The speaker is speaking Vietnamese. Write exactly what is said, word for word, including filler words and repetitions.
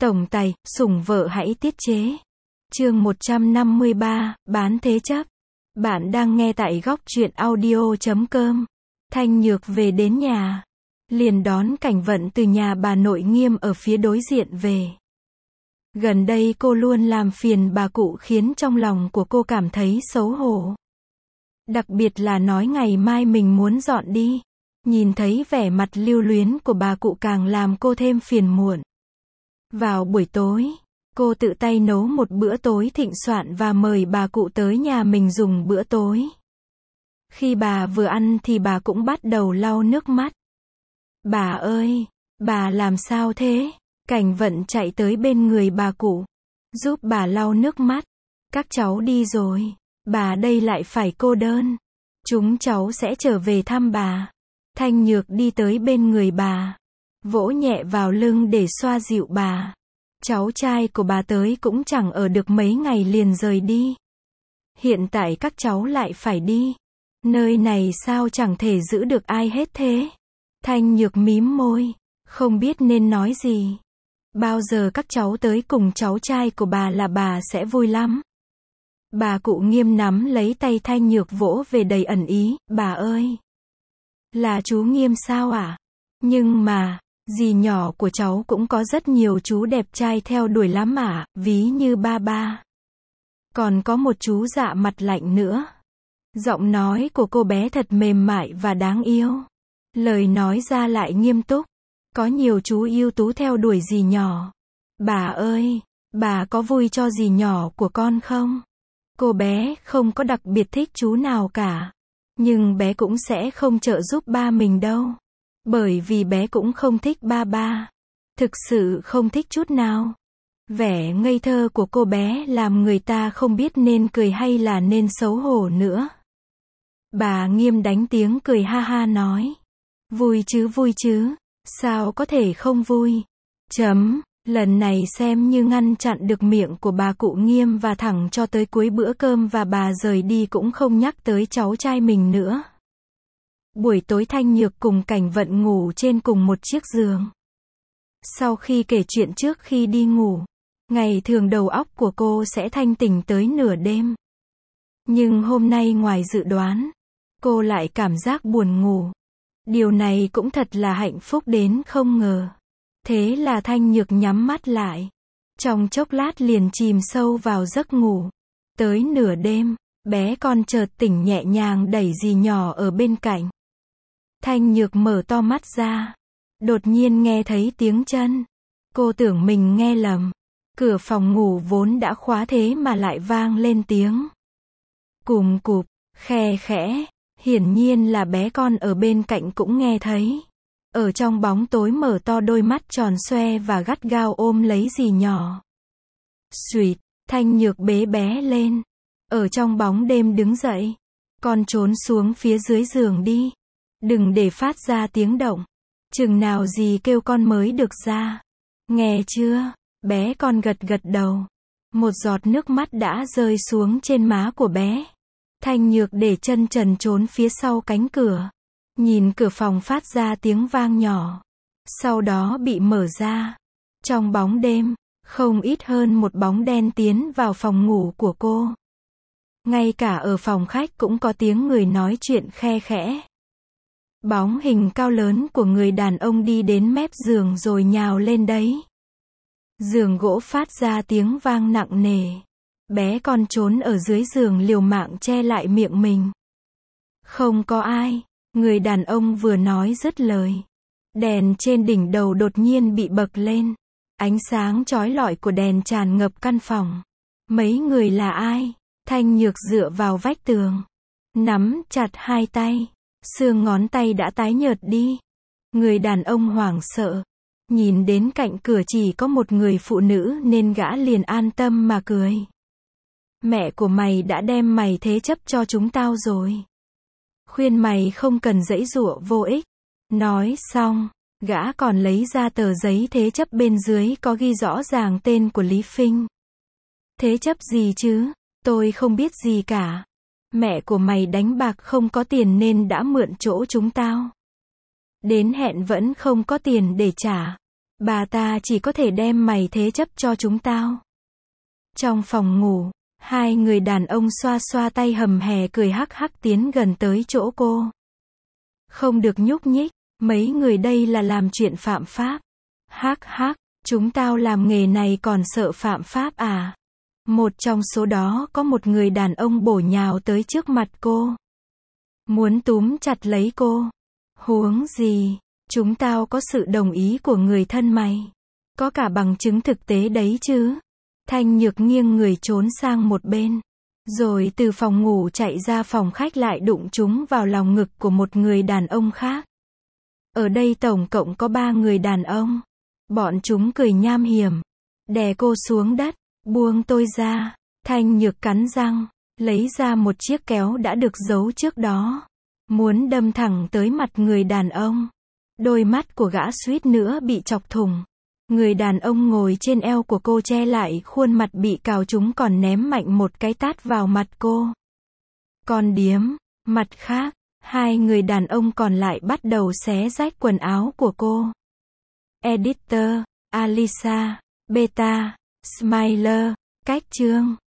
Tổng tài, sủng vợ hãy tiết chế. Chương một trăm năm mươi ba, bán thế chấp. Bạn đang nghe tại góc truyện audio chấm com. Thanh Nhược về đến nhà, liền đón Cảnh Vận từ nhà bà nội Nghiêm ở phía đối diện về. Gần đây cô luôn làm phiền bà cụ khiến trong lòng của cô cảm thấy xấu hổ. Đặc biệt là nói ngày mai mình muốn dọn đi. Nhìn thấy vẻ mặt lưu luyến của bà cụ càng làm cô thêm phiền muộn. Vào buổi tối, cô tự tay nấu một bữa tối thịnh soạn và mời bà cụ tới nhà mình dùng bữa tối. Khi bà vừa ăn thì bà cũng bắt đầu lau nước mắt. Bà ơi, bà làm sao thế? Cảnh Vận chạy tới bên người bà cụ, giúp bà lau nước mắt. Các cháu đi rồi, bà đây lại phải cô đơn. Chúng cháu sẽ trở về thăm bà. Thanh Nhược đi tới bên người bà, vỗ nhẹ vào lưng để xoa dịu bà. Cháu trai của bà tới cũng chẳng ở được mấy ngày liền rời đi. Hiện tại các cháu lại phải đi. Nơi này sao chẳng thể giữ được ai hết thế? Thanh Nhược mím môi, không biết nên nói gì. Bao giờ các cháu tới cùng cháu trai của bà là bà sẽ vui lắm. Bà cụ Nghiêm nắm lấy tay Thanh Nhược vỗ về đầy ẩn ý, bà ơi! Là chú Nghiêm sao ạ? À? Nhưng mà, dì nhỏ của cháu cũng có rất nhiều chú đẹp trai theo đuổi lắm ạ, à, ví như ba ba. Còn có một chú dạ mặt lạnh nữa. Giọng nói của cô bé thật mềm mại và đáng yêu. Lời nói ra lại nghiêm túc. Có nhiều chú ưu tú theo đuổi dì nhỏ. Bà ơi, bà có vui cho dì nhỏ của con không? Cô bé không có đặc biệt thích chú nào cả. Nhưng bé cũng sẽ không trợ giúp ba mình đâu. Bởi vì bé cũng không thích ba ba. Thực sự không thích chút nào. Vẻ ngây thơ của cô bé làm người ta không biết nên cười hay là nên xấu hổ nữa. Bà Nghiêm đánh tiếng cười ha ha nói. Vui chứ vui chứ. Sao có thể không vui? Chấm. Lần này xem như ngăn chặn được miệng của bà cụ Nghiêm và thẳng cho tới cuối bữa cơm và bà rời đi cũng không nhắc tới cháu trai mình nữa. Buổi tối Thanh Nhược cùng Cảnh Vận ngủ trên cùng một chiếc giường. Sau khi kể chuyện trước khi đi ngủ, ngày thường đầu óc của cô sẽ thanh tỉnh tới nửa đêm. Nhưng hôm nay ngoài dự đoán, cô lại cảm giác buồn ngủ. Điều này cũng thật là hạnh phúc đến không ngờ. Thế là Thanh Nhược nhắm mắt lại. Trong chốc lát liền chìm sâu vào giấc ngủ. Tới nửa đêm, bé con chợt tỉnh nhẹ nhàng đẩy dì nhỏ ở bên cạnh. Thanh Nhược mở to mắt ra. Đột nhiên nghe thấy tiếng chân. Cô tưởng mình nghe lầm. Cửa phòng ngủ vốn đã khóa thế mà lại vang lên tiếng cùm cụp, khe khẽ. Hiển nhiên là bé con ở bên cạnh cũng nghe thấy. Ở trong bóng tối mở to đôi mắt tròn xoe và gắt gao ôm lấy dì nhỏ. Xuỵt, Thanh Nhược bế bé lên. Ở trong bóng đêm đứng dậy. Con trốn xuống phía dưới giường đi. Đừng để phát ra tiếng động. Chừng nào dì kêu con mới được ra. Nghe chưa? Bé con gật gật đầu. Một giọt nước mắt đã rơi xuống trên má của bé. Thanh Nhược để chân trần trốn phía sau cánh cửa. Nhìn cửa phòng phát ra tiếng vang nhỏ. Sau đó bị mở ra. Trong bóng đêm, không ít hơn một bóng đen tiến vào phòng ngủ của cô. Ngay cả ở phòng khách cũng có tiếng người nói chuyện khe khẽ. Bóng hình cao lớn của người đàn ông đi đến mép giường rồi nhào lên đấy. Giường gỗ phát ra tiếng vang nặng nề. Bé con trốn ở dưới giường liều mạng che lại miệng mình. Không có ai. Người đàn ông vừa nói dứt lời. Đèn trên đỉnh đầu đột nhiên bị bật lên. Ánh sáng chói lọi của đèn tràn ngập căn phòng. Mấy người là ai? Thanh Nhược dựa vào vách tường. Nắm chặt hai tay. Xương ngón tay đã tái nhợt đi. Người đàn ông hoảng sợ. Nhìn đến cạnh cửa chỉ có một người phụ nữ nên gã liền an tâm mà cười. Mẹ của mày đã đem mày thế chấp cho chúng tao rồi. Khuyên mày không cần giãy giụa vô ích. Nói xong, gã còn lấy ra tờ giấy thế chấp bên dưới có ghi rõ ràng tên của Lý Phinh. Thế chấp gì chứ? Tôi không biết gì cả. Mẹ của mày đánh bạc không có tiền nên đã mượn chỗ chúng tao. Đến hẹn vẫn không có tiền để trả. Bà ta chỉ có thể đem mày thế chấp cho chúng tao. Trong phòng ngủ, hai người đàn ông xoa xoa tay hầm hè cười hắc hắc tiến gần tới chỗ cô. Không được nhúc nhích, mấy người đây là làm chuyện phạm pháp. Hắc hắc, chúng tao làm nghề này còn sợ phạm pháp à? Một trong số đó có một người đàn ông bổ nhào tới trước mặt cô. Muốn túm chặt lấy cô. Huống gì, chúng tao có sự đồng ý của người thân mày. Có cả bằng chứng thực tế đấy chứ. Thanh Nhược nghiêng người trốn sang một bên. Rồi từ phòng ngủ chạy ra phòng khách lại đụng chúng vào lòng ngực của một người đàn ông khác. Ở đây tổng cộng có ba người đàn ông. Bọn chúng cười nham hiểm. Đè cô xuống đất. Buông tôi ra. Thanh Nhược cắn răng. Lấy ra một chiếc kéo đã được giấu trước đó. Muốn đâm thẳng tới mặt người đàn ông. Đôi mắt của gã suýt nữa bị chọc thủng. Người đàn ông ngồi trên eo của cô che lại khuôn mặt bị cào chúng còn ném mạnh một cái tát vào mặt cô. Con điếm. Mặt khác, hai người đàn ông còn lại bắt đầu xé rách quần áo của cô. Editor, Alisa, Beta, Smiler, Cách chương.